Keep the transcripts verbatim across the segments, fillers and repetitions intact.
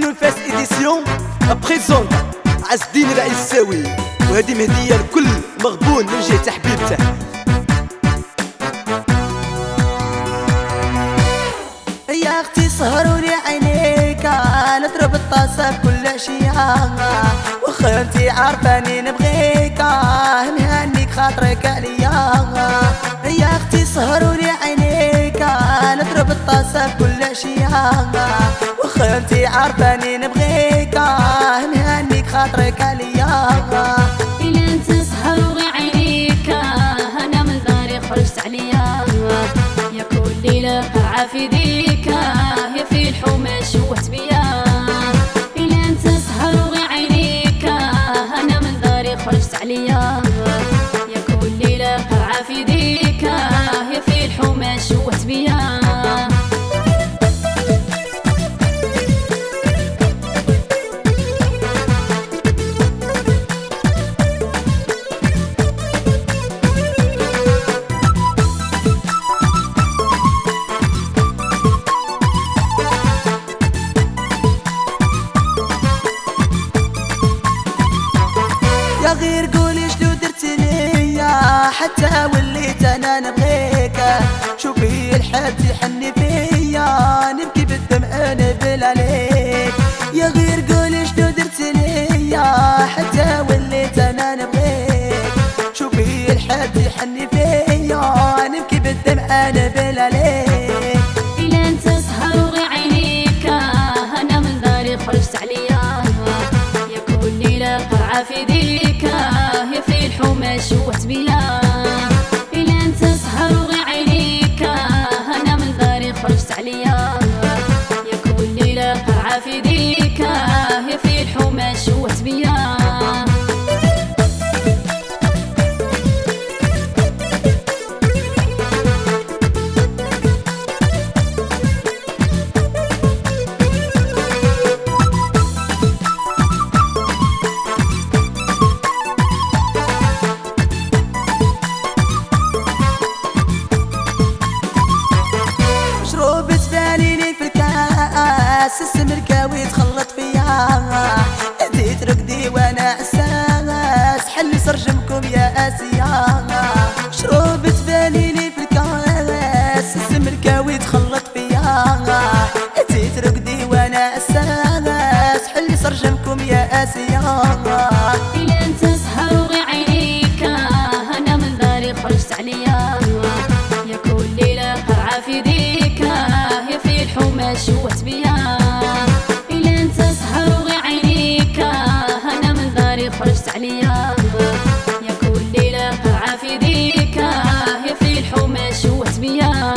ستوديو فاس إديسيون بريزونت عز الدين العيساوي، وهذه مهدية لكل مغبون من جهة حبيبته. يا اختي سهرولي عينيك نضرب الطاسة بكل عشية، واخا انتي عارفاني نبغيك مهنيك خاطرك عليا. يا اختي سهرولي عينيك نضرب الطاسة بكل عشية، واخا انتي عارفاني نبغيك مهنيك خاطرك عليا. إلا انت سهرولي عينيك انا من داري خرجت عليا، يا كل ليلة قرعة في ديك يا في الحومة شوهت بيا. إلا انت سهرولي عينيك انا من داري خرجت عليا، يا كل ليلة قرعة في ديك يا في الحومة شوهت بيا. يا غير قولي شنو درت ليا حتى وليت انا نبغيك، شوفي الحد يحني فيا نبكي بالدمع نبل عليك. يا غير قولي شنو درت ليا حتى وليت انا نبغيك، شوفي الحد يحني فيا نبكي بالدمع نبل عليك. إلا انت سهرولي عينيك انا من داري خرجت عليا، يا كل ليلة قرعة في ديك يا في الحومة شوهت بيا. إلا انت سهرولي عينيك انا من داري خرجت عليا، يا كل ليلة قرعة في ديك يا في الحومة شوهت بيا. مشروبة فانيني في الكاس السمركاوي تخلط فيا، انتي ترقدي وانا عساس حلي سرجمكم يا اسيا. مشروبة فانيني في الكاس السمركاوي تخلط فيا، انتي ترقدي وانا عساس حلي سرجمكم يا اسيا. إلا انت سهرولي عينيك انا من داري خرجت عليا، يا كل ليلة قرعة في ديك يا في الحومة شوهت بيا. إلا انت سهرولي عينيك انا من داري خرجت عليا، يا كل ليلة قرعة في ديك يا في الحومة شوهت بيا.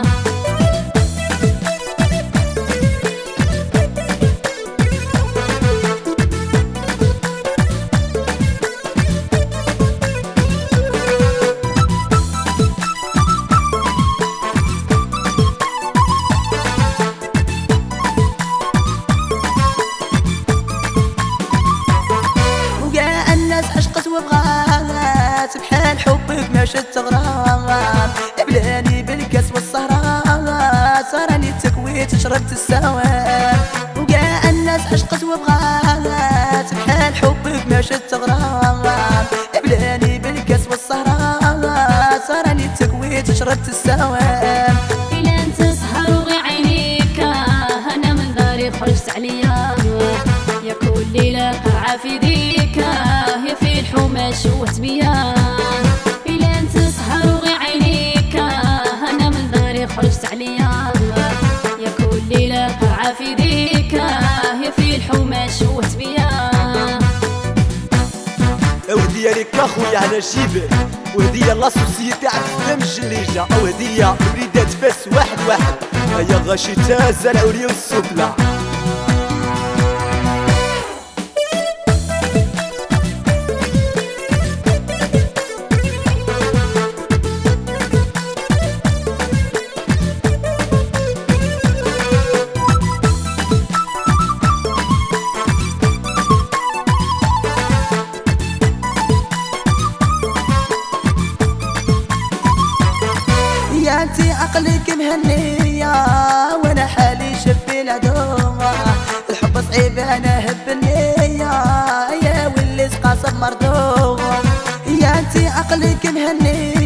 وقع الناس عشقت وبغات بحال حبك ما شد تغرام، بلاني بالكاس والسهرات صارني التكويت شربت السوام. وقع الناس عشقت وبغات بحال حبك ما شد تغرام، بلاني بالكاس والسهرات صارني التكويت شربت السوام. إلا انت سهرولي عينيك انا من داري خرجت عليا، يا كل ليلة قرعة في ديك يا في الحومة شوهت بيا. إلا انت سهرولي عينيك انا من داري خرجت عليا، يا كل ليلة قرعة في ديك يا في الحومة شوهت بيا. وهدية لك اخويا على جيبك، وهدية لاسوسيتي عبد السلام الجليجة، او هدية وليدات فاس واحد واحد. هيا غاشي تازة العليا والسفلى. يا انتي عقلك مهنية وانا حالي شف العدو، الحب صعيب بانه بالنية يا واللي سقاصب مردوغ يا انتي عقلك مهني